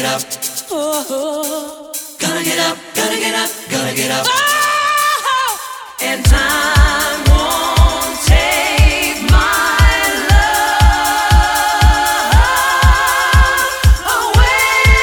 get up. Oh, gonna get up, gonna get up, gonna get up. Oh, and time won't take my love away.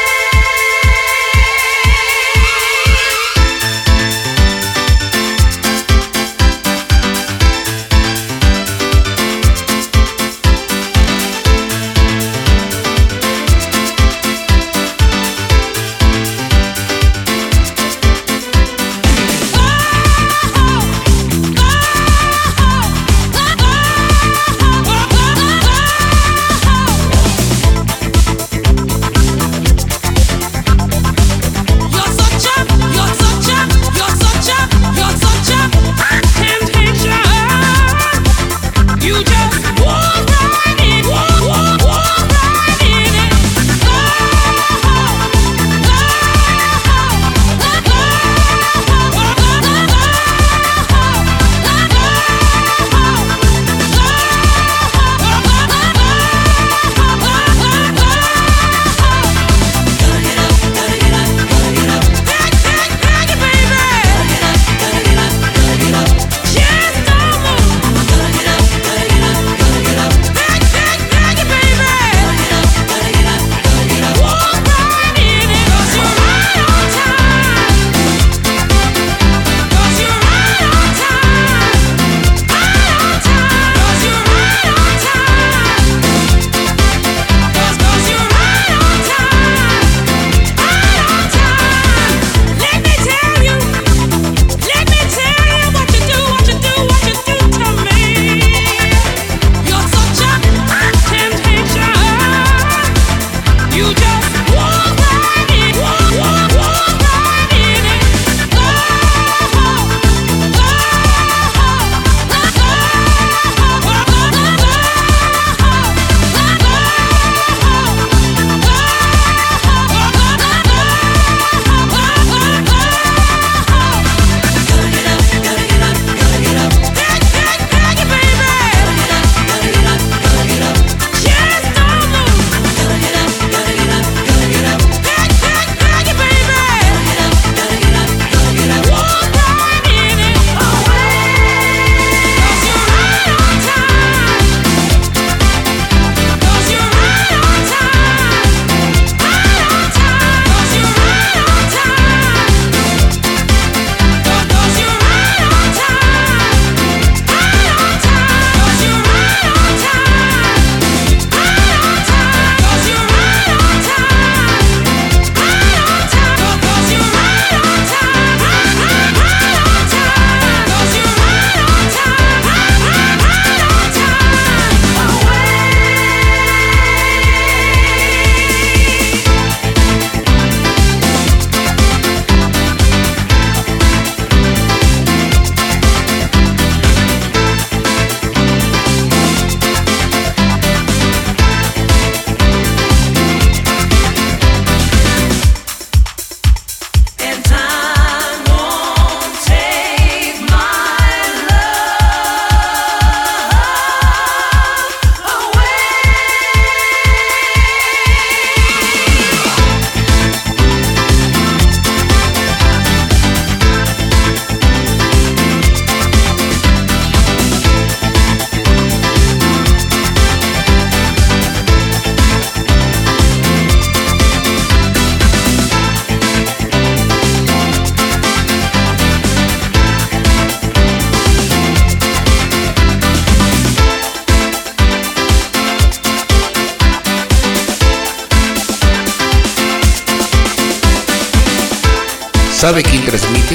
¿Sabe quién transmite?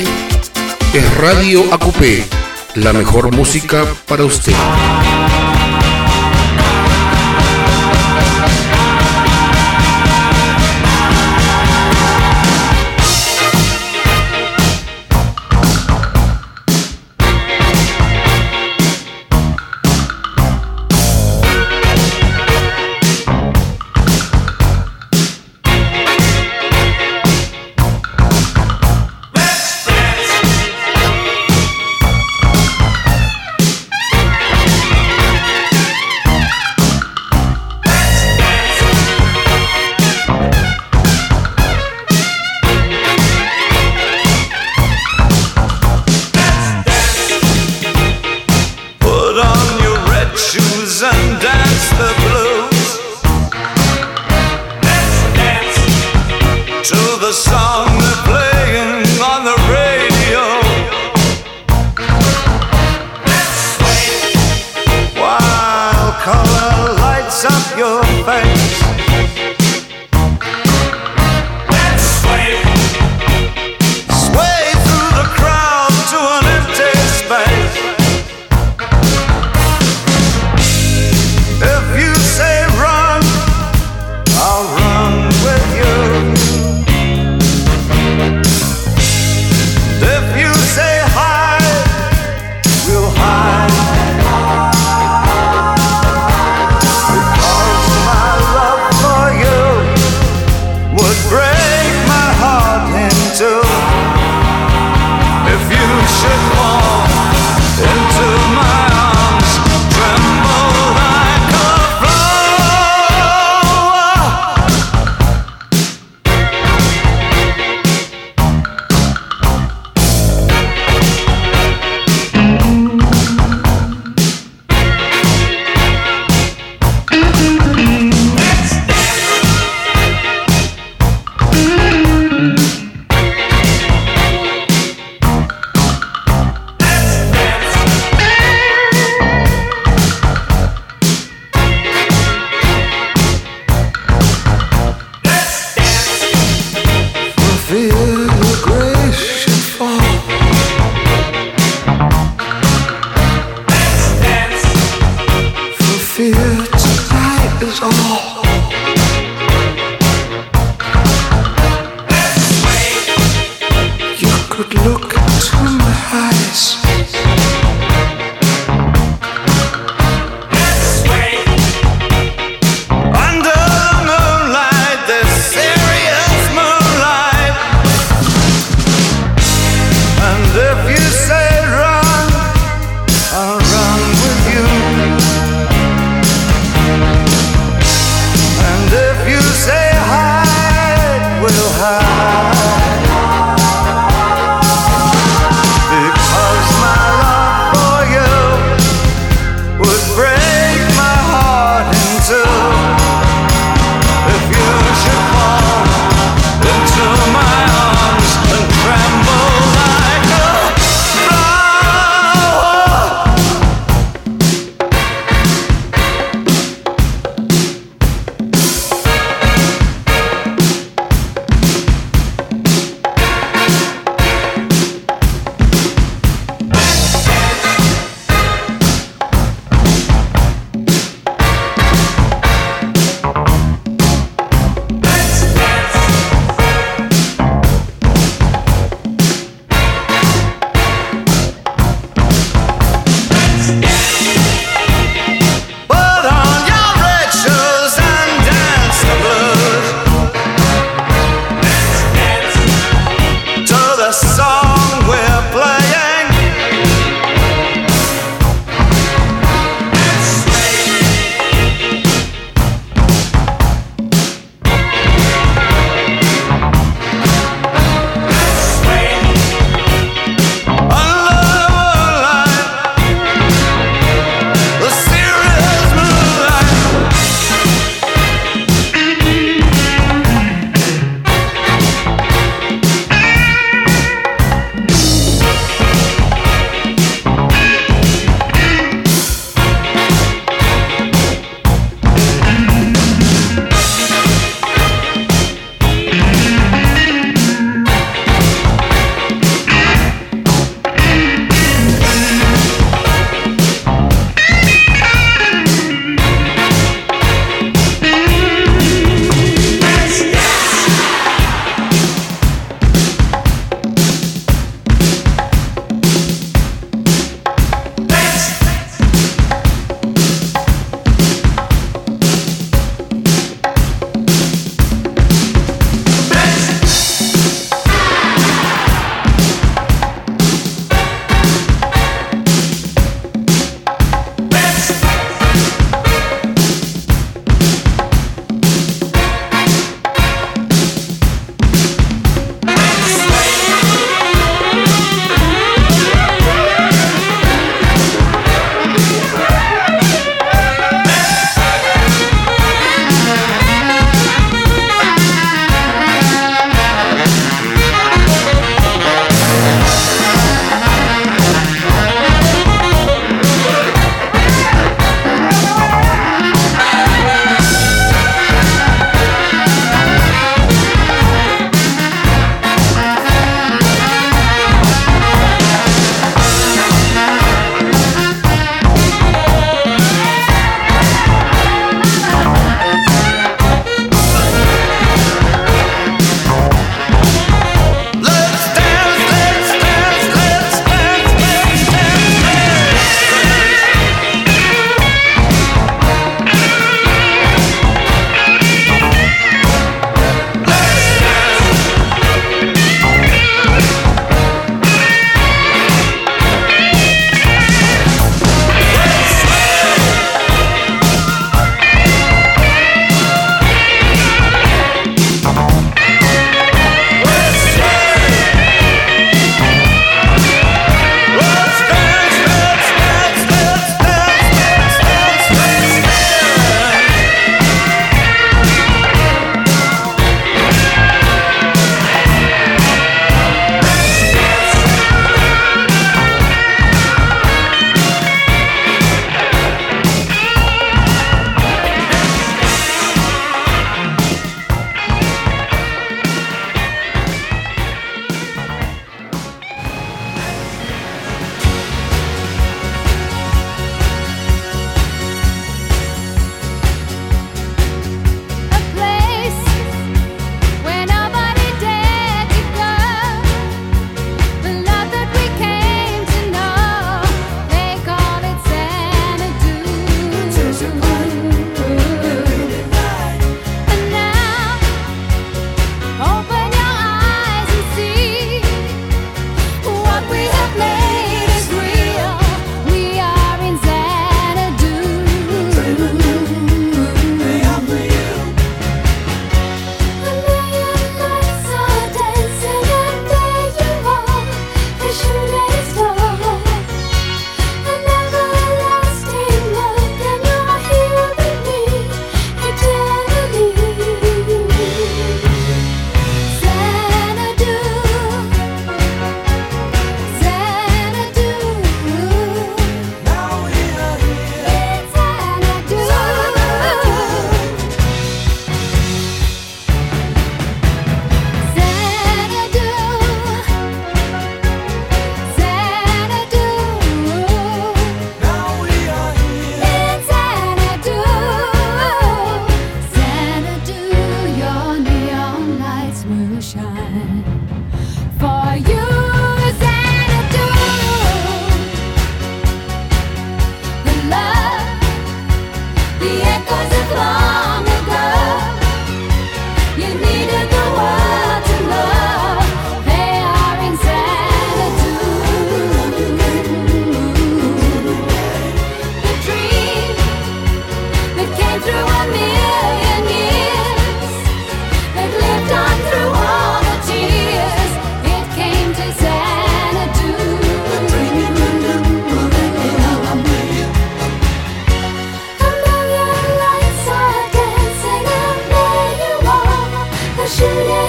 Es Radio ACUPE, la mejor música para usted. song they're playing on the radio. Let's sway while color lights up your face. Let's sway through the crowd to an empty space. If you say run, I'll run with you.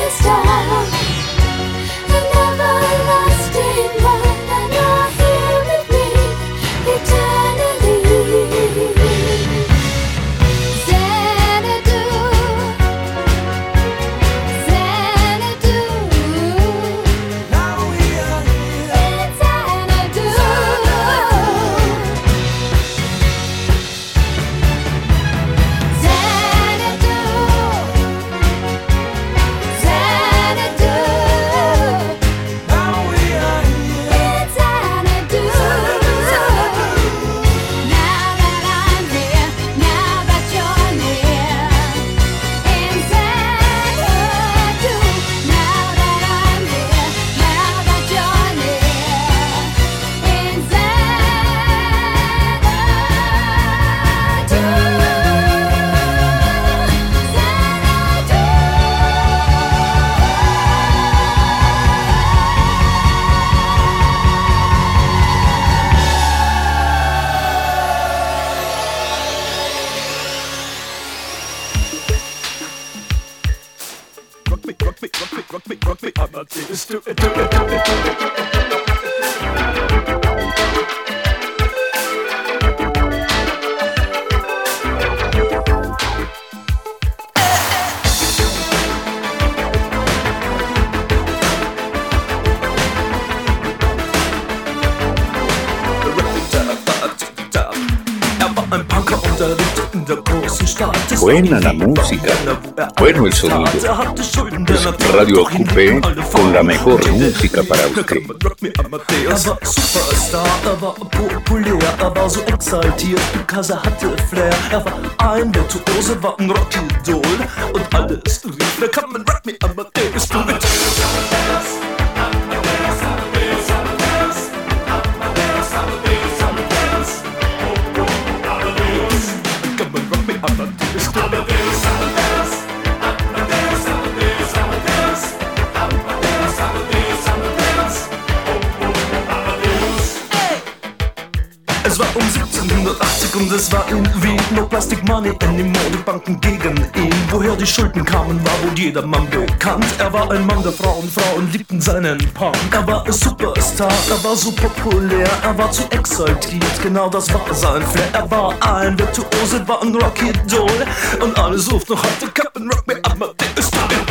Buena la música, bueno el sonido. Es Radio Coupé con la mejor música para usted. Er war Superstar, er war populär, er war so exaltiert, because er hatte Flair. Er war ein Virtuose, war ein Rockidol und alles rief, na come and rock me, Amadeus, do it. Es war um 1780 und es war irgendwie no plastic money anymore. Die Banken gegen ihn. Woher die Schulden kamen, war wohl jedermann bekannt. Er war ein Mann der Frauen, Frauen liebten seinen Punk. Er war ein Superstar, er war so populär, er war zu exaltiert, genau das war sein Flair. Er war ein Virtuose, war ein Rockidol und alles ruft noch heute Captain Rock me, Amadeus, do it.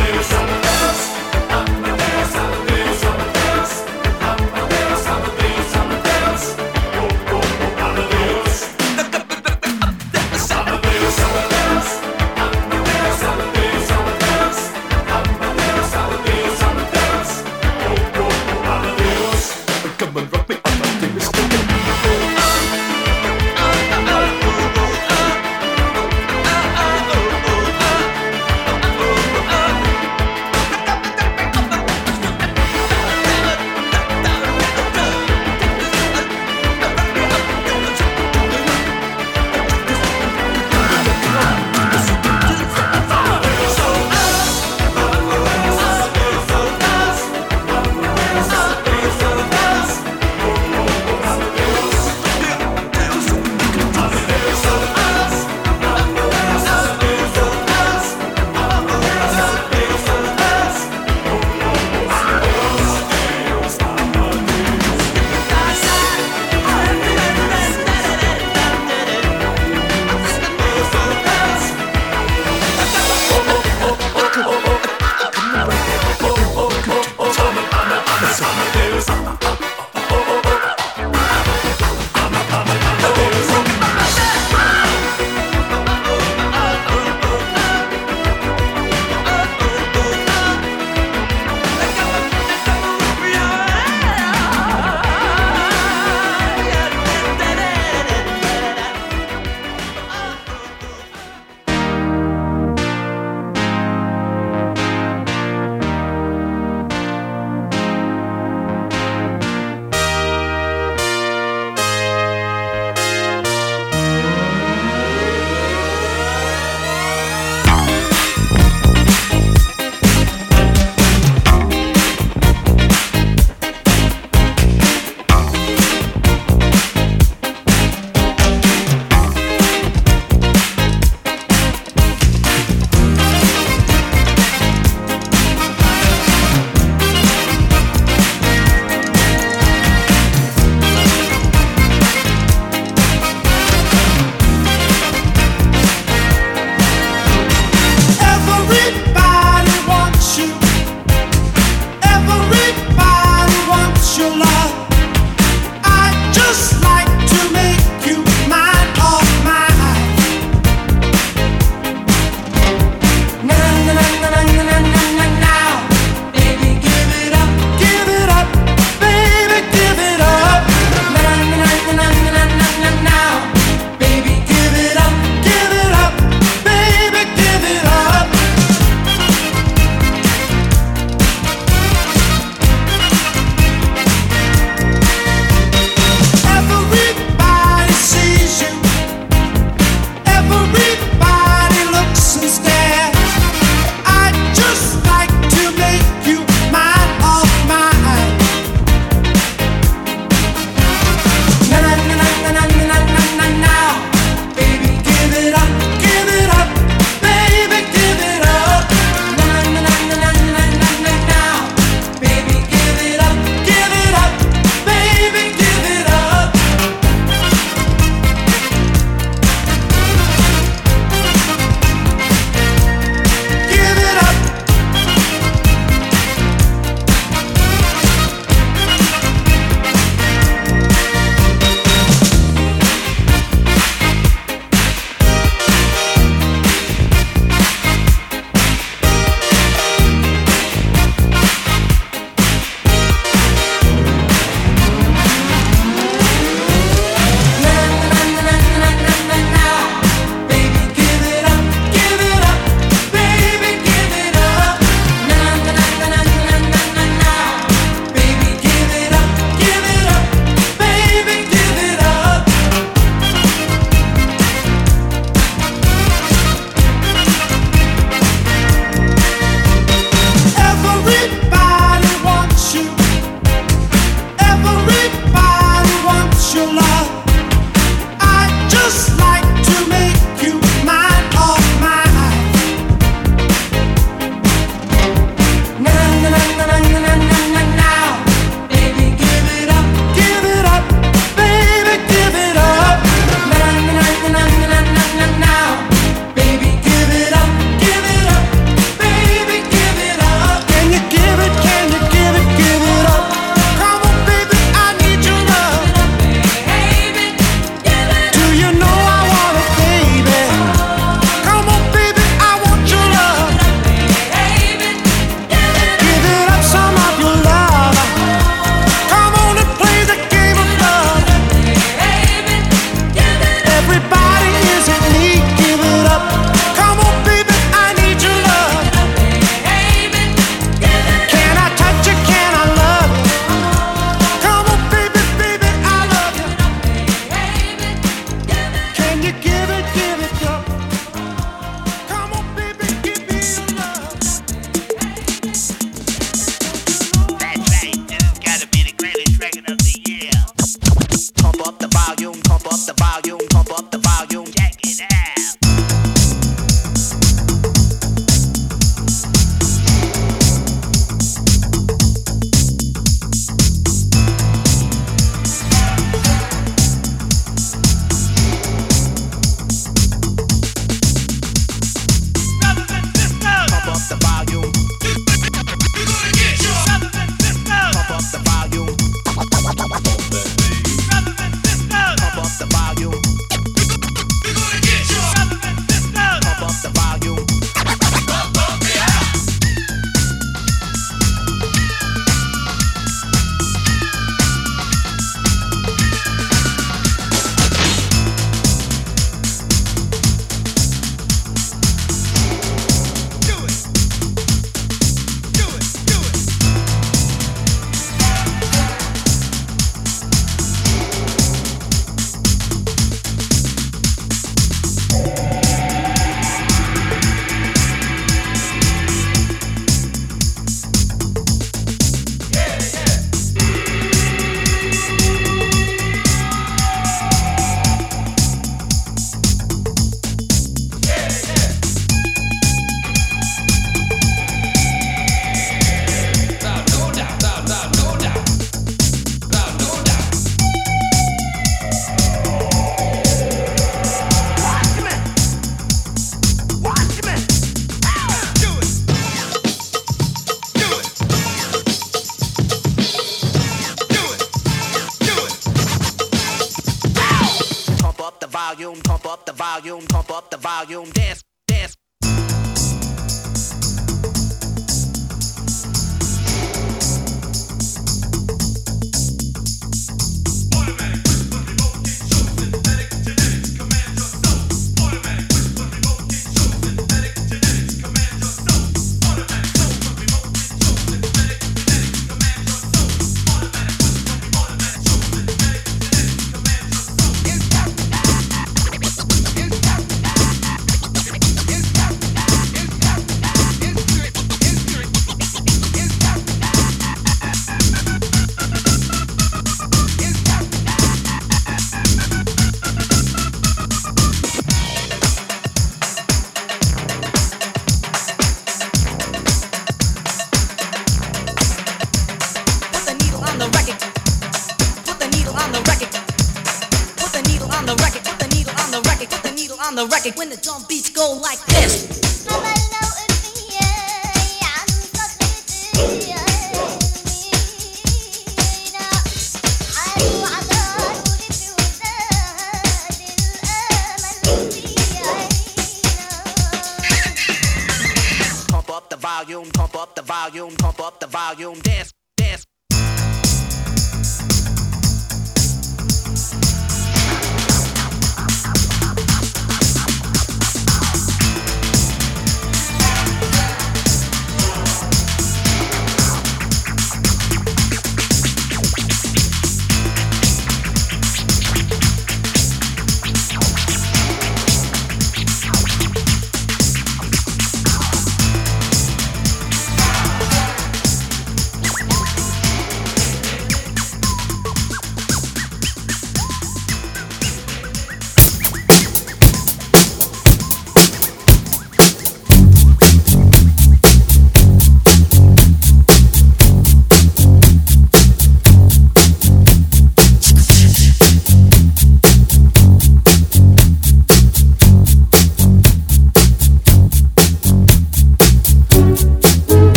the record when the drum beats go like this. Pump up the volume, pump up the volume, pump up the volume, dance, dance.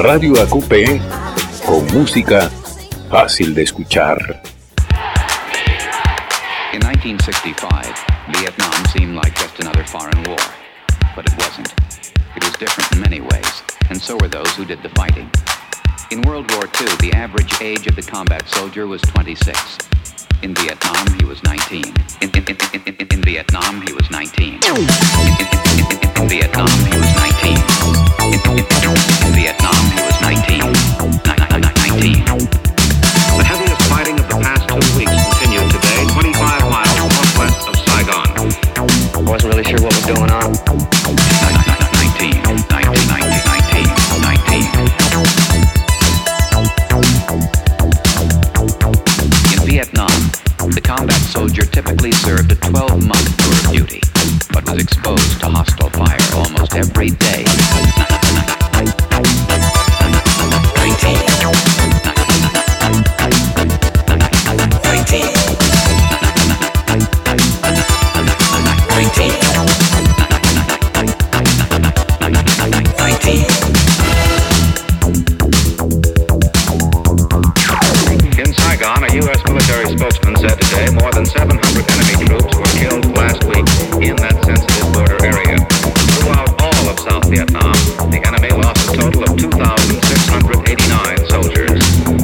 Radio AQP con música fácil de escuchar. In 1965, Vietnam seemed like just another foreign war, but it wasn't. It was different in many ways, and so were those who did the fighting. In World War II, the average age of the combat soldier was 26. In Vietnam, he was 19. In Vietnam, he was 19. In Vietnam, he was 19. In Vietnam, he was 19. 19. The heaviest fighting of the past 2 weeks continued today, 25 miles northwest of Saigon. I wasn't really sure what was going on. 19. In Vietnam, the combat soldier typically served a 12-month tour of duty, but was exposed to hostile fire almost every day. 19. In Saigon, a U.S. military spokesman said today more than 700 enemy troops were killed last week in that sensitive border area. Throughout all of South Vietnam, the enemy lost a total of 2,689 soldiers.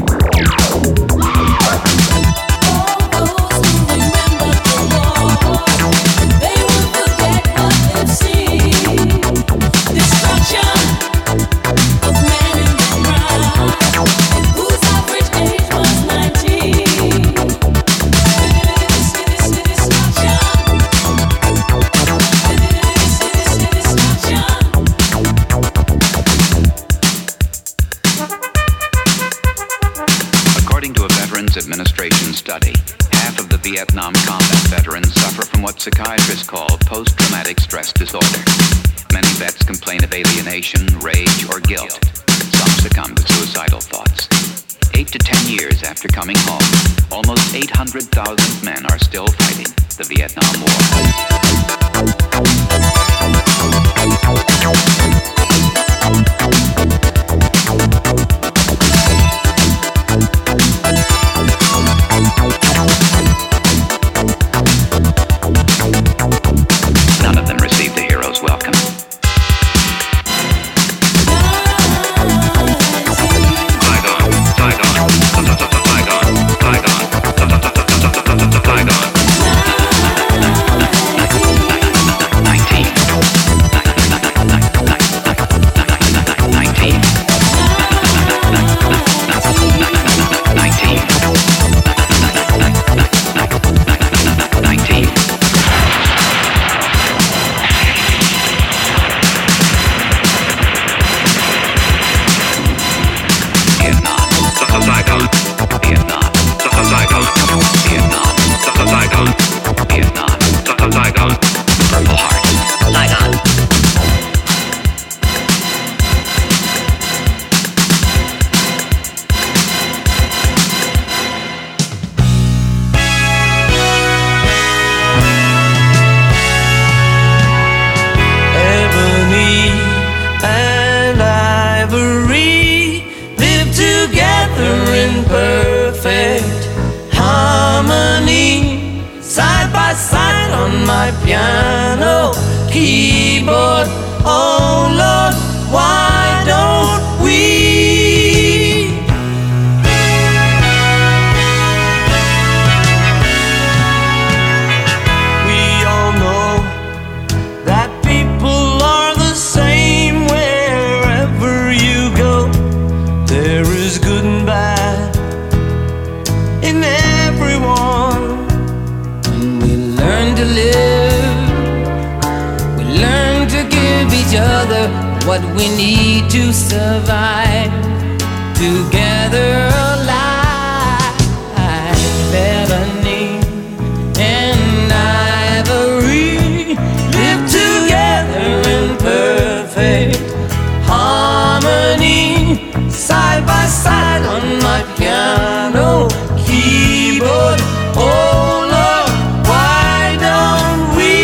Administration study, half of the Vietnam combat veterans suffer from what psychiatrists call post-traumatic stress disorder. Many vets complain of alienation, rage, or guilt. Some succumb to suicidal thoughts. 8 to 10 years after coming home, almost 800,000 men are still fighting the Vietnam War. None of them received the hero's welcome. Piano, keyboard, oh Lord, why don't we? We all know that people are the same wherever you go. There is good and bad in everyone, and we learn to live. Each other what we need to survive together alive. Ebony and ivory live together in perfect harmony, side by side on my piano keyboard. Oh Lord, why don't we?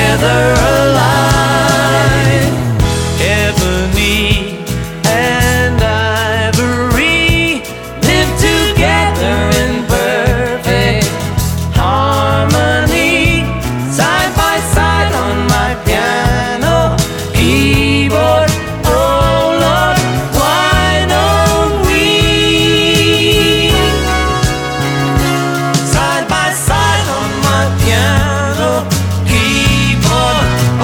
together alive. Ebony and ivory live together in perfect harmony, side by side on my piano keyboard. Oh Lord, why don't we side by side on my piano keyboard?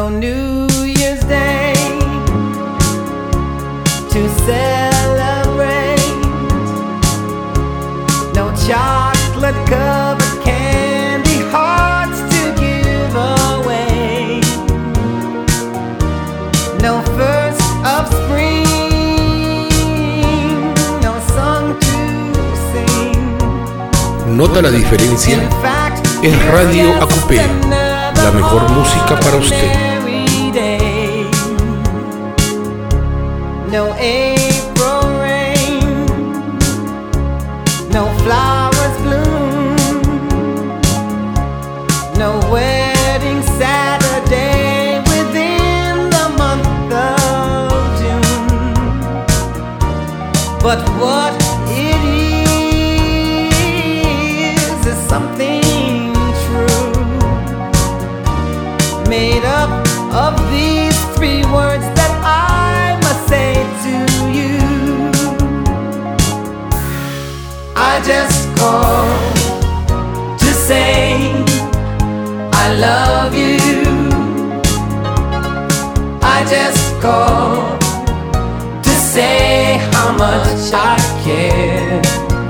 No New Year's Day to celebrate. No chocolate covered candy hearts to give away. No first of spring, no song to sing. ¿Nota la diferencia? Es Radio AQP, la mejor música para usted. No April rain, no flowers bloom, no wedding Saturday within the month of June. But what it is something true, made up of these three words that I must say to you. I just called to say I love you. I just called to say how much I care.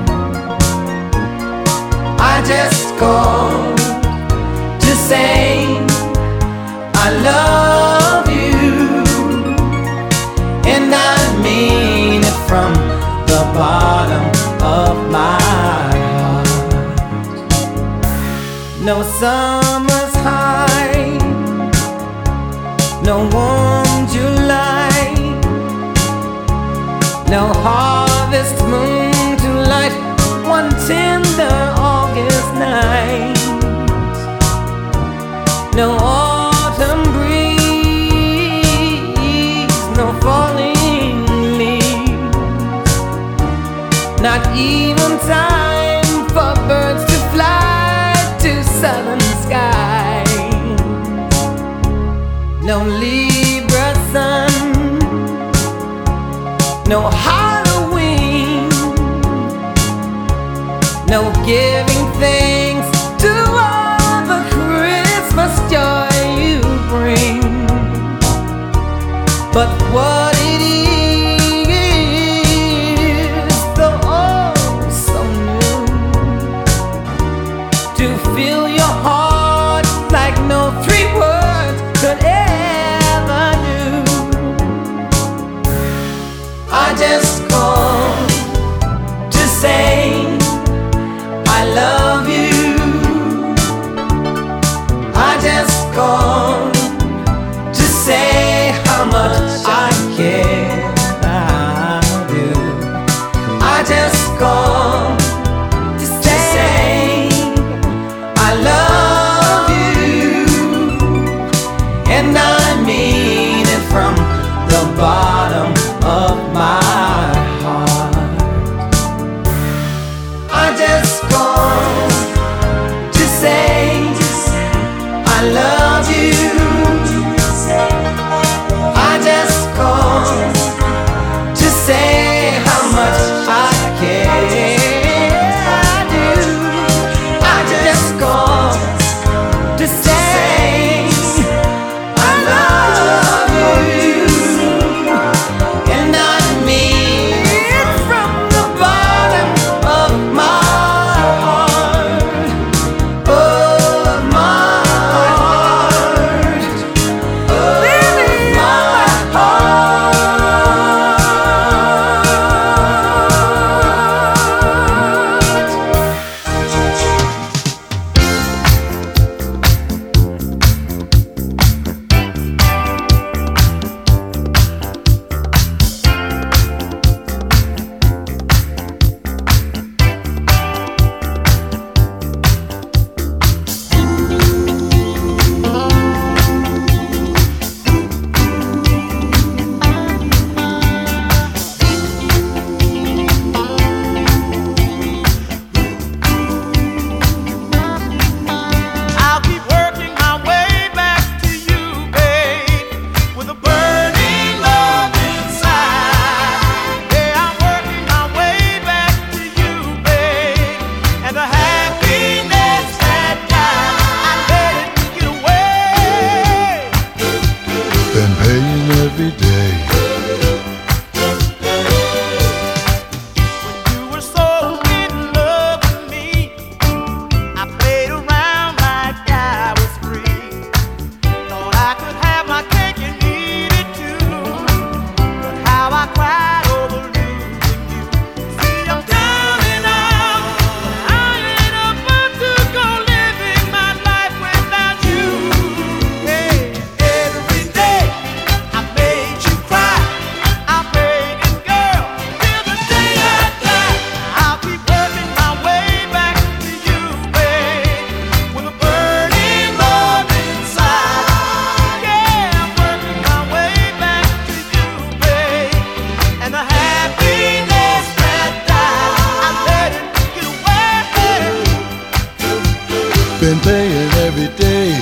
I just called to say I love you, and I mean it from the bottom of my heart. No summer's high, no warm July, no harvest moon to light one tender August night. No autumn breeze, no falling leaves, not even time for birds to fly to southern skies. No Libra sun, no Halloween, no giving thanks to all the Christmas joy you bring. But what it is, though oh so new, to fill your heart like no three words could ever do. I just called to say I love you. been paying every day.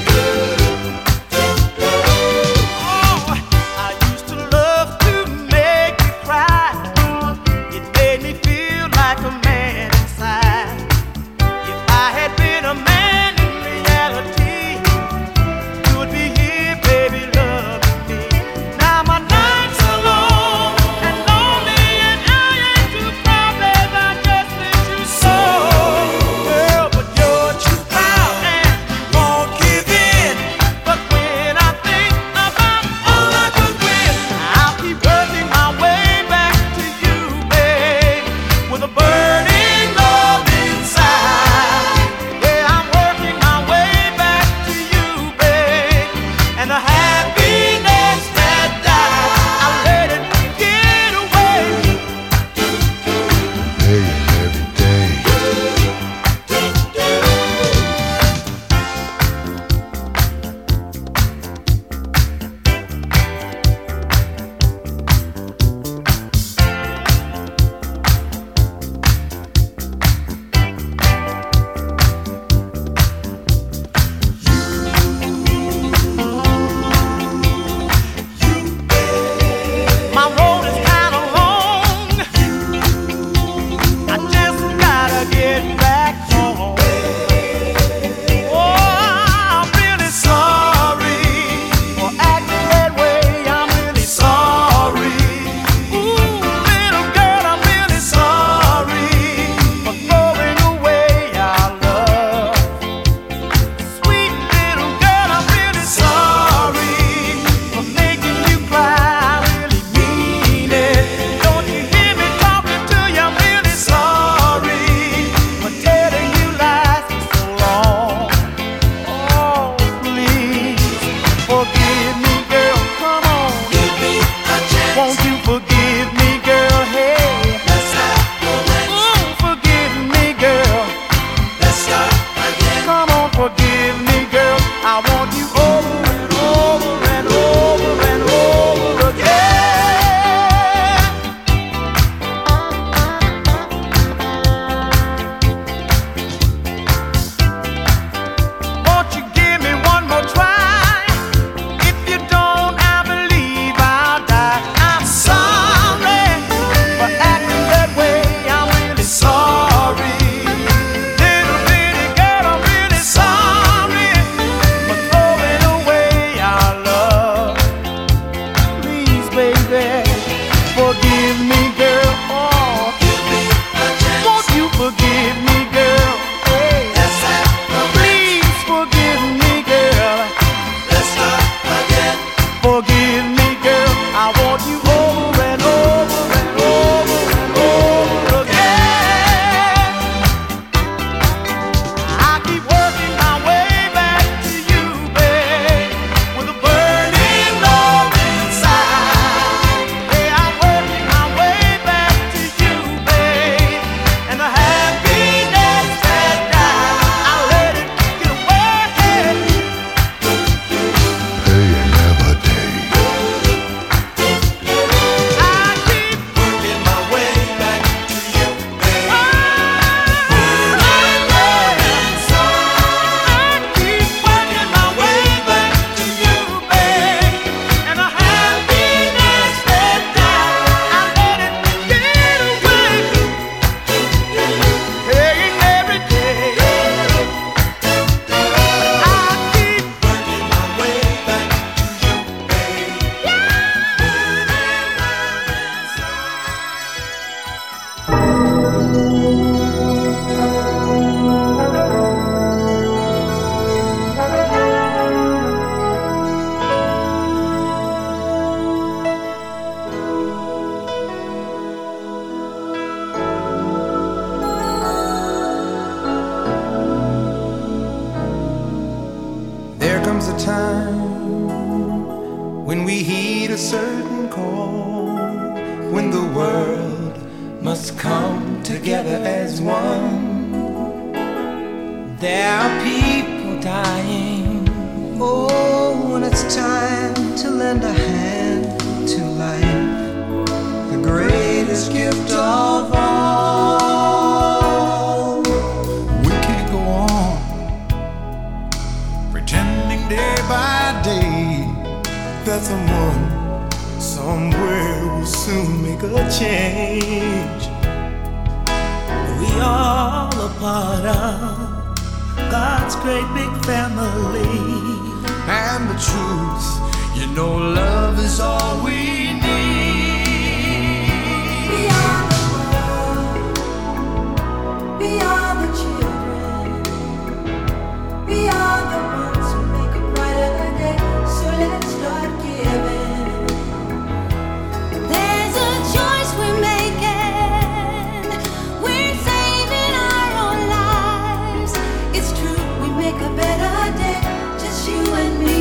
that someone somewhere will soon make a change. We all a part of God's great big family. And the truth, you know, love is all we need. We are the world. We are the children. We are the ones who make a brighter day. So let's start giving. There's a choice we're making. We're saving our own lives. It's true, we make a better day. Just you and me.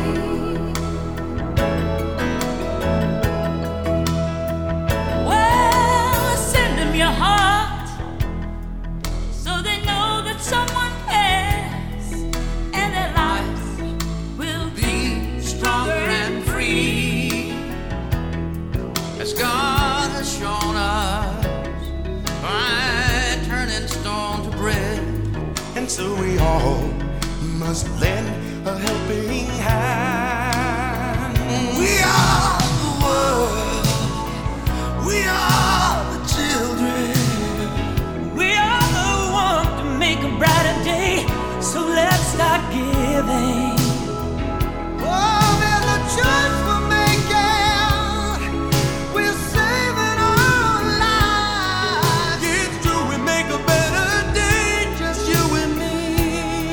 Well, send them your heart so they know that someone cares, and their lives will be stronger and free, as God has shown us by turning stone to bread. And so we all must lend a helping hand. We are the world. We are the children. We are the one to make a brighter day. So let's start giving. Oh, there's a choice we're making. We're saving our lives. It's true, we make a better day. Just you and me.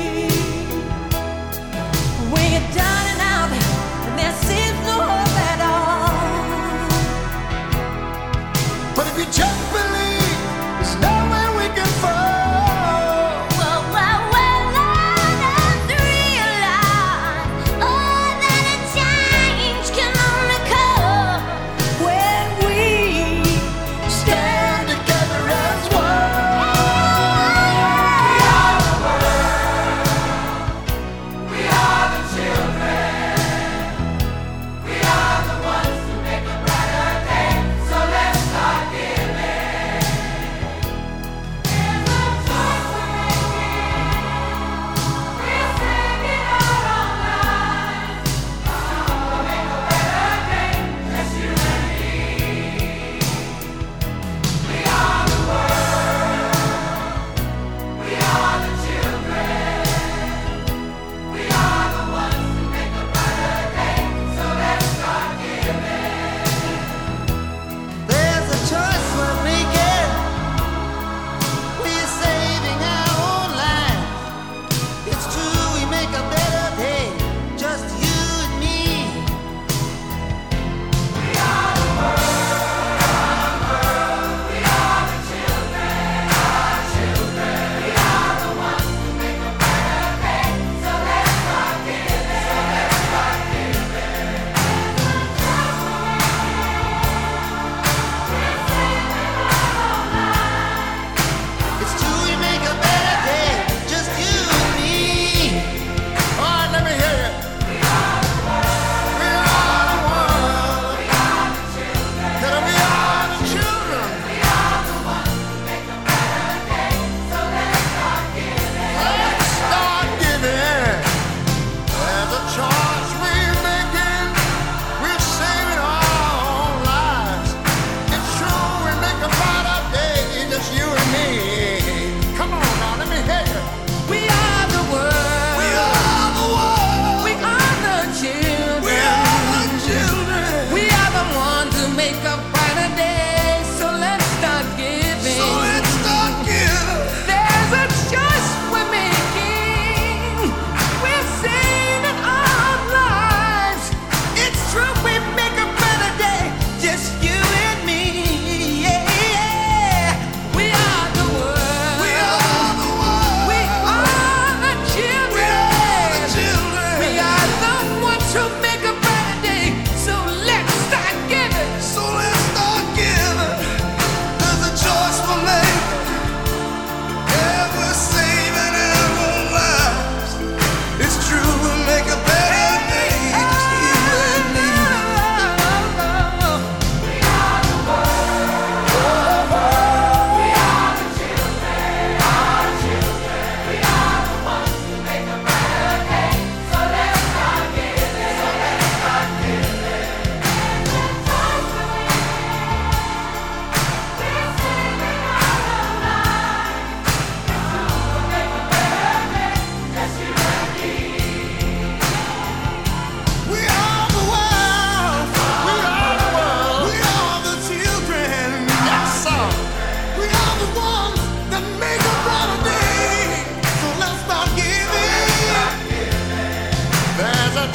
when you're down and out, and there seems no hope at all.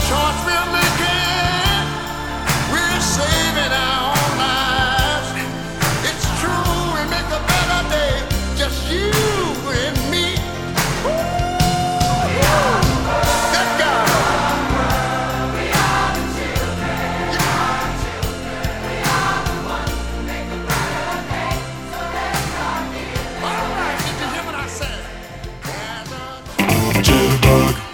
choice we're making, we're saving our own lives. It's true, we make a better day, just you and me. Good God. We are the children. We are the children. We are the ones who make a better day. So let's start here. All right, did you hear what I said? Jitterbug.